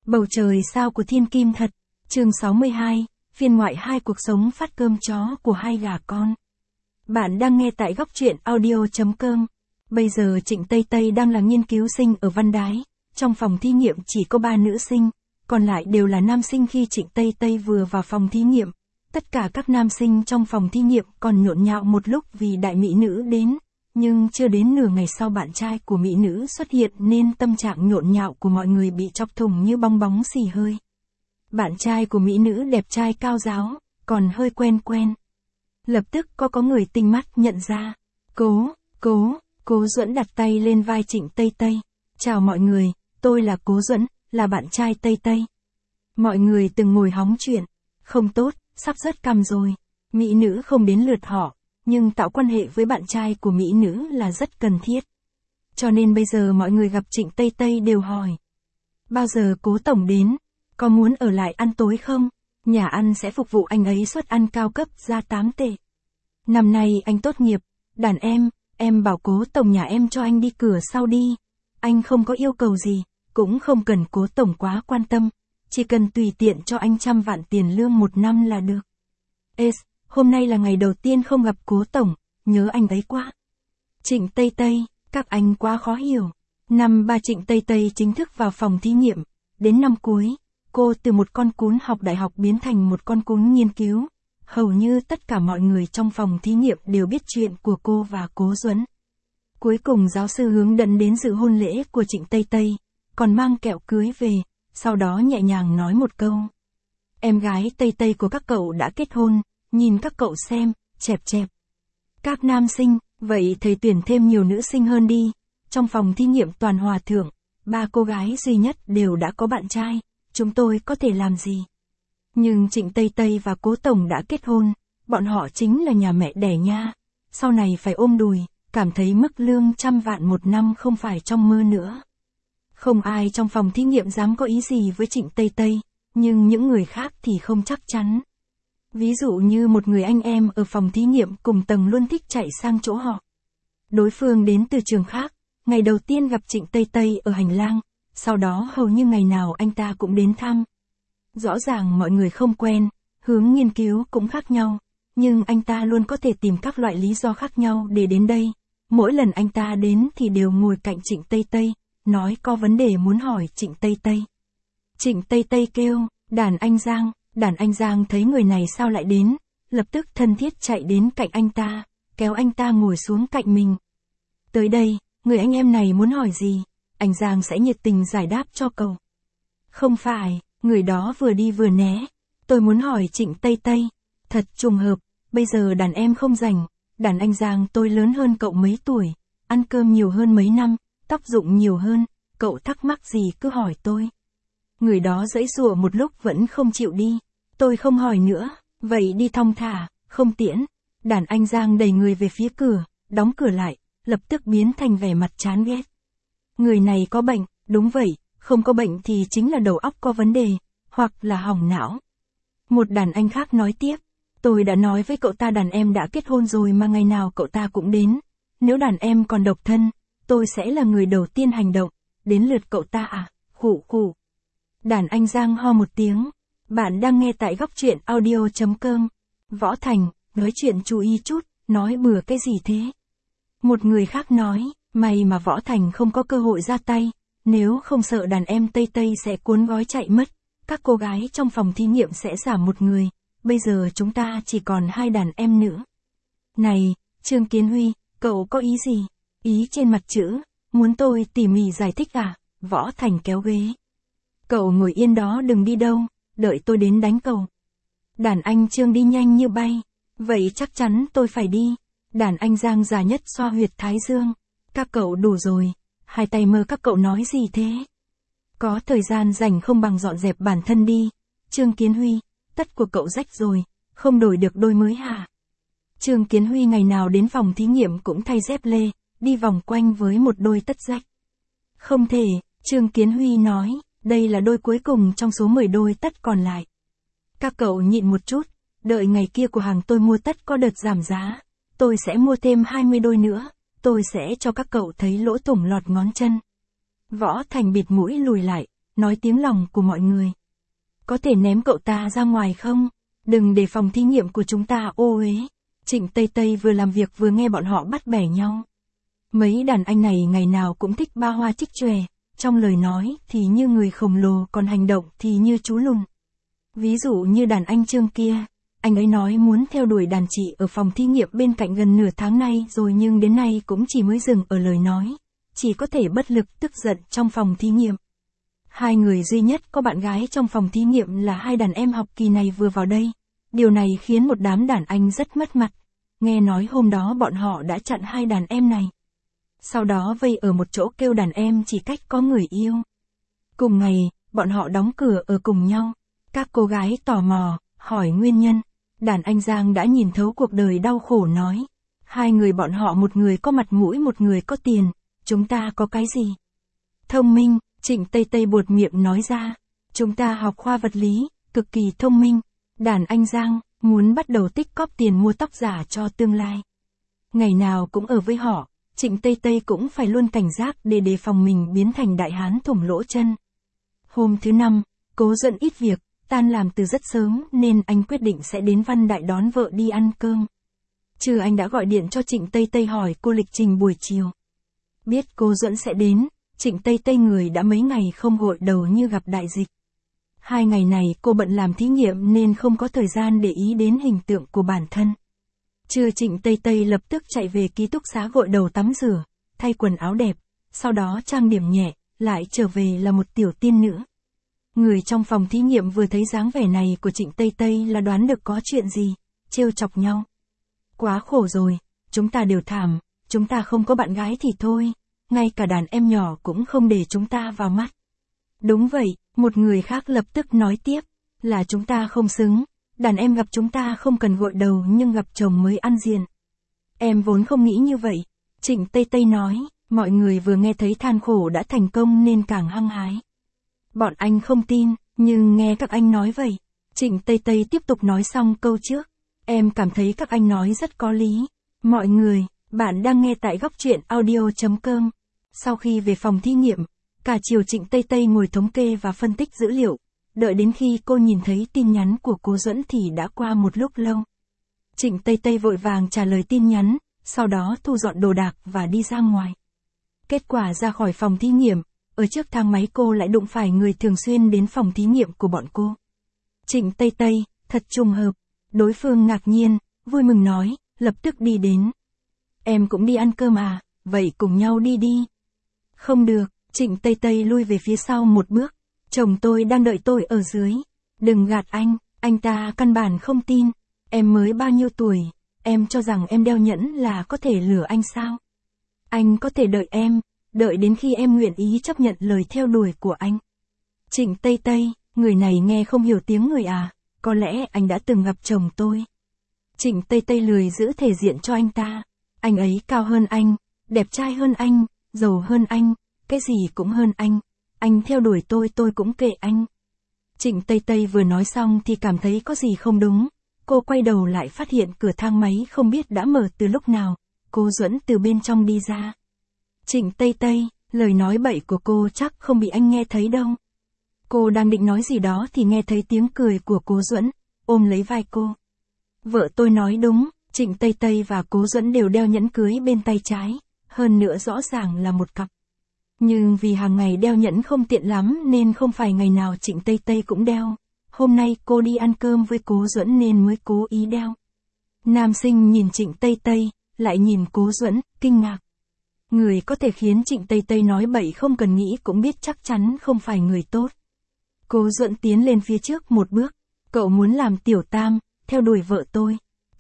Bầu trời sao của thiên kim thật. Chương 62, phiên ngoại 2 cuộc sống phát cơm chó của hai gà con. Bạn đang nghe tại góc truyện audio.com. Bây giờ Trịnh Tây Tây đang là nghiên cứu sinh ở Văn Đái. Trong phòng thí nghiệm chỉ có 3 nữ sinh, còn lại đều là nam sinh. Khi Trịnh Tây Tây vừa vào phòng thí nghiệm, tất cả các nam sinh trong phòng thí nghiệm còn nhộn nhạo một lúc vì đại mỹ nữ đến. Nhưng chưa đến nửa ngày sau bạn trai của mỹ nữ xuất hiện nên tâm trạng nhộn nhạo của mọi người bị chọc thủng như bong bóng xì hơi. Bạn trai của mỹ nữ đẹp trai cao ráo, còn hơi quen quen. Lập tức có người tinh mắt nhận ra. Cố Duẫn đặt tay lên vai Trịnh Tây Tây. Chào mọi người, tôi là Cố Duẫn, là bạn trai Tây Tây. Mọi người từng ngồi hóng chuyện. Không tốt, sắp rớt cằm rồi. Mỹ nữ không đến lượt họ. Nhưng tạo quan hệ với bạn trai của mỹ nữ là rất cần thiết. Cho nên bây giờ mọi người gặp Trịnh Tây Tây đều hỏi. Bao giờ Cố tổng đến? Có muốn ở lại ăn tối không? Nhà ăn sẽ phục vụ anh ấy suất ăn cao cấp ra 8 tệ. Năm nay anh tốt nghiệp. Đàn em bảo Cố tổng nhà em cho anh đi cửa sau đi. Anh không có yêu cầu gì, cũng không cần Cố tổng quá quan tâm. Chỉ cần tùy tiện cho anh 100 vạn tiền lương 1 năm là được. Hôm nay là ngày đầu tiên không gặp Cố tổng, nhớ anh ấy quá. Trịnh Tây Tây, các anh quá khó hiểu. Năm 3 Trịnh Tây Tây chính thức vào phòng thí nghiệm. Đến năm cuối, cô từ một con cún học đại học biến thành một con cún nghiên cứu. Hầu như tất cả mọi người trong phòng thí nghiệm đều biết chuyện của cô và Cố Duẫn. Cuối cùng giáo sư hướng dẫn đến dự hôn lễ của Trịnh Tây Tây, còn mang kẹo cưới về, sau đó nhẹ nhàng nói một câu. Em gái Tây Tây của các cậu đã kết hôn. Nhìn các cậu xem, chẹp. Các nam sinh, vậy thầy tuyển thêm nhiều nữ sinh hơn đi. Trong phòng thí nghiệm toàn hòa thượng, 3 cô gái duy nhất đều đã có bạn trai, chúng tôi có thể làm gì? Nhưng Trịnh Tây Tây và Cố tổng đã kết hôn, bọn họ chính là nhà mẹ đẻ nha. Sau này phải ôm đùi, cảm thấy mức lương 100 vạn 1 năm không phải trong mơ nữa. Không ai trong phòng thí nghiệm dám có ý gì với Trịnh Tây Tây, nhưng những người khác thì không chắc chắn. Ví dụ như một người anh em ở phòng thí nghiệm cùng tầng luôn thích chạy sang chỗ họ. Đối phương đến từ trường khác, ngày đầu tiên gặp Trịnh Tây Tây ở hành lang, sau đó hầu như ngày nào anh ta cũng đến thăm. Rõ ràng mọi người không quen, hướng nghiên cứu cũng khác nhau, nhưng anh ta luôn có thể tìm các loại lý do khác nhau để đến đây. Mỗi lần anh ta đến thì đều ngồi cạnh Trịnh Tây Tây, nói có vấn đề muốn hỏi Trịnh Tây Tây. Trịnh Tây Tây kêu, Đàn anh Giang thấy người này sao lại đến, lập tức thân thiết chạy đến cạnh anh ta, kéo anh ta ngồi xuống cạnh mình. Tới đây, người anh em này muốn hỏi gì, anh Giang sẽ nhiệt tình giải đáp cho cậu. Không phải, người đó vừa đi vừa né. Tôi muốn hỏi Trịnh Tây Tây. Thật trùng hợp, bây giờ đàn em không rảnh. Đàn anh Giang tôi lớn hơn cậu mấy tuổi, ăn cơm nhiều hơn mấy năm, tóc rụng nhiều hơn, cậu thắc mắc gì cứ hỏi tôi. Người đó giãy giụa một lúc vẫn không chịu đi. Tôi không hỏi nữa, vậy đi thong thả, không tiễn. Đàn anh Giang đẩy người về phía cửa, đóng cửa lại, lập tức biến thành vẻ mặt chán ghét. Người này có bệnh, đúng vậy, không có bệnh thì chính là đầu óc có vấn đề, hoặc là hỏng não. Một đàn anh khác nói tiếp, tôi đã nói với cậu ta đàn em đã kết hôn rồi mà ngày nào cậu ta cũng đến. Nếu đàn em còn độc thân, tôi sẽ là người đầu tiên hành động, đến lượt cậu ta à, khụ. Đàn anh Giang ho một tiếng. Bạn đang nghe tại góc truyện audio.com. Võ Thành, nói chuyện chú ý chút, nói bừa cái gì thế? Một người khác nói, may mà Võ Thành không có cơ hội ra tay, nếu không sợ đàn em Tây Tây sẽ cuốn gói chạy mất, các cô gái trong phòng thí nghiệm sẽ giảm một người, bây giờ chúng ta chỉ còn 2 đàn em nữa. Này, Trương Kiến Huy, cậu có ý gì? Ý trên mặt chữ, muốn tôi tỉ mỉ giải thích à? Võ Thành kéo ghế. Cậu ngồi yên đó đừng đi đâu, đợi tôi đến đánh cậu. Đàn anh Trương đi nhanh như bay. Vậy chắc chắn tôi phải đi. Đàn anh Giang già nhất xoa huyệt thái dương. Các cậu đủ rồi. Hai tay mơ các cậu nói gì thế? Có thời gian rảnh không bằng dọn dẹp bản thân đi. Trương Kiến Huy, tất của cậu rách rồi, không đổi được đôi mới hả? Trương Kiến Huy ngày nào đến phòng thí nghiệm cũng thay dép lê, đi vòng quanh với một đôi tất rách. Không thể, Trương Kiến Huy nói. Đây là đôi cuối cùng trong số 10 đôi tất còn lại. Các cậu nhịn một chút, đợi ngày kia của hàng tôi mua tất có đợt giảm giá. Tôi sẽ mua thêm 20 đôi nữa, tôi sẽ cho các cậu thấy lỗ thủng lọt ngón chân. Võ Thành bịt mũi lùi lại, nói tiếng lòng của mọi người. Có thể ném cậu ta ra ngoài không? Đừng để phòng thí nghiệm của chúng ta ô uế. Trịnh Tây Tây vừa làm việc vừa nghe bọn họ bắt bẻ nhau. Mấy đàn anh này ngày nào cũng thích ba hoa trích chòe, trong lời nói thì như người khổng lồ còn hành động thì như chú lùn. Ví dụ như đàn anh Trương kia, anh ấy nói muốn theo đuổi đàn chị ở phòng thí nghiệm bên cạnh gần nửa tháng nay rồi nhưng đến nay cũng chỉ mới dừng ở lời nói, chỉ có thể bất lực tức giận trong phòng thí nghiệm. Hai người duy nhất có bạn gái trong phòng thí nghiệm là hai đàn em học kỳ này vừa vào đây. Điều này khiến một đám đàn anh rất mất mặt. Nghe nói hôm đó bọn họ đã chặn hai đàn em này. Sau đó vây ở một chỗ kêu đàn em chỉ cách có người yêu. Cùng ngày, bọn họ đóng cửa ở cùng nhau. Các cô gái tò mò, hỏi nguyên nhân. Đàn anh Giang đã nhìn thấu cuộc đời đau khổ nói. Hai người bọn họ một người có mặt mũi một người có tiền. Chúng ta có cái gì? Thông minh, Trịnh Tây Tây buột miệng nói ra. Chúng ta học khoa vật lý, cực kỳ thông minh. Đàn anh Giang, muốn bắt đầu tích cóp tiền mua tóc giả cho tương lai. Ngày nào cũng ở với họ, Trịnh Tây Tây cũng phải luôn cảnh giác để đề phòng mình biến thành đại hán thủng lỗ chân. Hôm thứ năm, Cố Duẫn ít việc, tan làm từ rất sớm nên anh quyết định sẽ đến Văn Đại đón vợ đi ăn cơm. Trưa anh đã gọi điện cho Trịnh Tây Tây hỏi cô lịch trình buổi chiều. Biết Cố Duẫn sẽ đến, Trịnh Tây Tây người đã mấy ngày không gội đầu như gặp đại dịch. 2 ngày này cô bận làm thí nghiệm nên không có thời gian để ý đến hình tượng của bản thân. Trưa Trịnh Tây Tây lập tức chạy về ký túc xá gội đầu tắm rửa, thay quần áo đẹp, sau đó trang điểm nhẹ, lại trở về là một tiểu tiên nữ. Người trong phòng thí nghiệm vừa thấy dáng vẻ này của Trịnh Tây Tây là đoán được có chuyện gì, trêu chọc nhau. Quá khổ rồi, chúng ta đều thảm, chúng ta không có bạn gái thì thôi, ngay cả đàn em nhỏ cũng không để chúng ta vào mắt. Đúng vậy, một người khác lập tức nói tiếp, là chúng ta không xứng, đàn em gặp chúng ta không cần gội đầu nhưng gặp chồng mới ăn diện. Em vốn không nghĩ như vậy, Trịnh Tây Tây nói, mọi người vừa nghe thấy than khổ đã thành công nên càng hăng hái. Bọn anh không tin, nhưng nghe các anh nói vậy. Trịnh Tây Tây tiếp tục nói xong câu trước, em cảm thấy các anh nói rất có lý. Mọi người, bạn đang nghe tại góc truyện audio.com. Sau khi về phòng thí nghiệm, cả chiều Trịnh Tây Tây ngồi thống kê và phân tích dữ liệu, đợi đến khi cô nhìn thấy tin nhắn của Cố Duẫn thì đã qua một lúc lâu. Trịnh Tây Tây vội vàng trả lời tin nhắn, sau đó thu dọn đồ đạc và đi ra ngoài. Kết quả ra khỏi phòng thí nghiệm, ở trước thang máy cô lại đụng phải người thường xuyên đến phòng thí nghiệm của bọn cô. Trịnh Tây Tây, thật trùng hợp. Đối phương ngạc nhiên, vui mừng nói, lập tức đi đến. Em cũng đi ăn cơm à, vậy cùng nhau đi đi. Không được, Trịnh Tây Tây lui về phía sau một bước. Chồng tôi đang đợi tôi ở dưới. Đừng gạt anh ta căn bản không tin. Em mới bao nhiêu tuổi, em cho rằng em đeo nhẫn là có thể lừa anh sao? Anh có thể đợi em, đợi đến khi em nguyện ý chấp nhận lời theo đuổi của anh. Trịnh Tây Tây, người này nghe không hiểu tiếng người à, có lẽ anh đã từng gặp chồng tôi. Trịnh Tây Tây lười giữ thể diện cho anh ta. Anh ấy cao hơn anh, đẹp trai hơn anh, giàu hơn anh, cái gì cũng hơn anh theo đuổi tôi cũng kệ anh. Trịnh Tây Tây vừa nói xong thì cảm thấy có gì không đúng, cô quay đầu lại phát hiện cửa thang máy không biết đã mở từ lúc nào, Cố Duẫn từ bên trong đi ra. Trịnh Tây Tây, lời nói bậy của cô chắc không bị anh nghe thấy đâu. Cô đang định nói gì đó thì nghe thấy tiếng cười của Cố Duẫn, ôm lấy vai cô. Vợ tôi nói đúng, Trịnh Tây Tây và Cố Duẫn đều đeo nhẫn cưới bên tay trái, hơn nữa rõ ràng là một cặp. Nhưng vì hàng ngày đeo nhẫn không tiện lắm nên không phải ngày nào Trịnh Tây Tây cũng đeo. Hôm nay cô đi ăn cơm với Cố Duẫn nên mới cố ý đeo. Nam sinh nhìn Trịnh Tây Tây, lại nhìn Cố Duẫn, kinh ngạc. Người có thể khiến Trịnh Tây Tây nói bậy không cần nghĩ cũng biết chắc chắn không phải người tốt. Cố Duẫn tiến lên phía trước một bước. Cậu muốn làm tiểu tam, theo đuổi vợ tôi.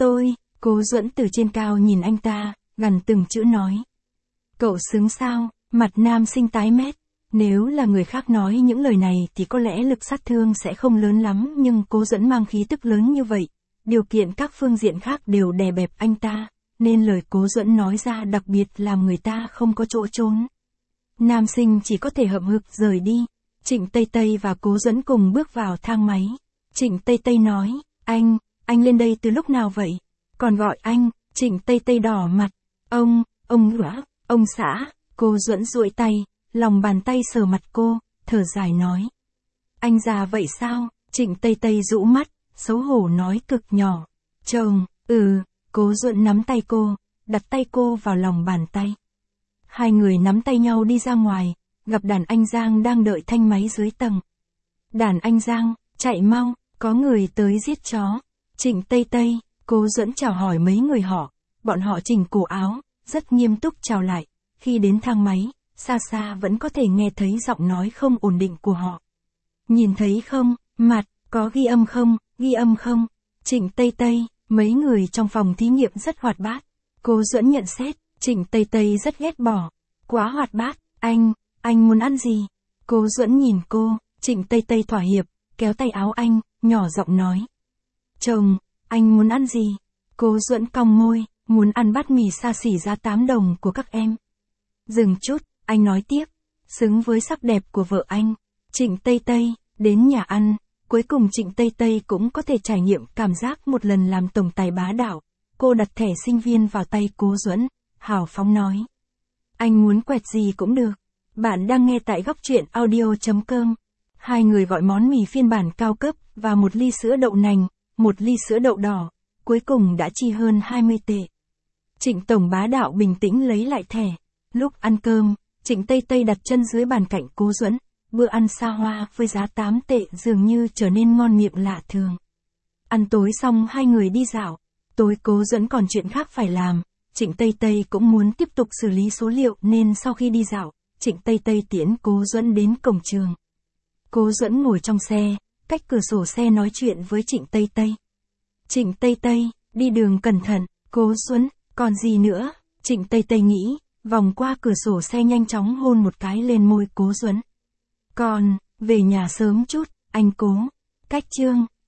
Cố Duẫn từ trên cao nhìn anh ta, gằn từng chữ nói. Cậu xứng sao? Mặt nam sinh tái mét. Nếu là người khác nói những lời này thì có lẽ lực sát thương sẽ không lớn lắm nhưng Cố Duẫn mang khí tức lớn như vậy. Điều kiện các phương diện khác đều đè bẹp anh ta, nên lời Cố Duẫn nói ra đặc biệt làm người ta không có chỗ trốn. Nam sinh chỉ có thể hậm hực rời đi. Trịnh Tây Tây và Cố Duẫn cùng bước vào thang máy. Trịnh Tây Tây nói, anh lên đây từ lúc nào vậy? Còn gọi anh, Trịnh Tây Tây đỏ mặt. Ông xã. Cô Duẫn duỗi tay, lòng bàn tay sờ mặt cô, thở dài nói. Anh già vậy sao? Trịnh Tây Tây rũ mắt, xấu hổ nói cực nhỏ. Chồng, Cố Duẫn nắm tay cô, đặt tay cô vào lòng bàn tay. Hai người nắm tay nhau đi ra ngoài, gặp đàn anh Giang đang đợi thanh máy dưới tầng. Đàn anh Giang, chạy mau, có người tới giết chó. Trịnh Tây Tây, Cố Duẫn chào hỏi mấy người họ, bọn họ chỉnh cổ áo, rất nghiêm túc chào lại. Khi đến thang máy, xa xa vẫn có thể nghe thấy giọng nói không ổn định của họ. Nhìn thấy không, mặt, có ghi âm không, ghi âm không? Trịnh Tây Tây, mấy người trong phòng thí nghiệm rất hoạt bát. Cố Duẫn nhận xét, Trịnh Tây Tây rất ghét bỏ. Quá hoạt bát, anh muốn ăn gì? Cố Duẫn nhìn cô, Trịnh Tây Tây thỏa hiệp, kéo tay áo anh, nhỏ giọng nói. Chồng, anh muốn ăn gì? Cố Duẫn cong môi, muốn ăn bát mì xa xỉ giá 8 đồng của các em. Dừng chút, anh nói tiếp, xứng với sắc đẹp của vợ anh. Trịnh Tây Tây, đến nhà ăn, cuối cùng Trịnh Tây Tây cũng có thể trải nghiệm cảm giác một lần làm tổng tài bá đạo. Cô đặt thẻ sinh viên vào tay Cố Duẫn, hào phóng nói. Anh muốn quẹt gì cũng được. Bạn đang nghe tại Góc Truyện Audio.com. Hai người gọi món mì phiên bản cao cấp và một ly sữa đậu nành, một ly sữa đậu đỏ, cuối cùng đã chi hơn 20 tệ. Trịnh tổng bá đạo bình tĩnh lấy lại thẻ. Lúc ăn cơm, Trịnh Tây Tây đặt chân dưới bàn cạnh Cố Duẫn. Bữa ăn xa hoa với giá 8 tệ dường như trở nên ngon miệng lạ thường. Ăn tối xong hai người đi dạo. Tối Cố Duẫn còn chuyện khác phải làm. Trịnh Tây Tây cũng muốn tiếp tục xử lý số liệu nên sau khi đi dạo, Trịnh Tây Tây tiễn Cố Duẫn đến cổng trường. Cố Duẫn ngồi trong xe, cách cửa sổ xe nói chuyện với Trịnh Tây Tây. Trịnh Tây Tây, đi đường cẩn thận. Cố Duẫn, còn gì nữa? Trịnh Tây Tây nghĩ, vòng qua cửa sổ xe nhanh chóng hôn một cái lên môi Cố Duẫn. Còn, về nhà sớm chút, anh Cố. Cách chương.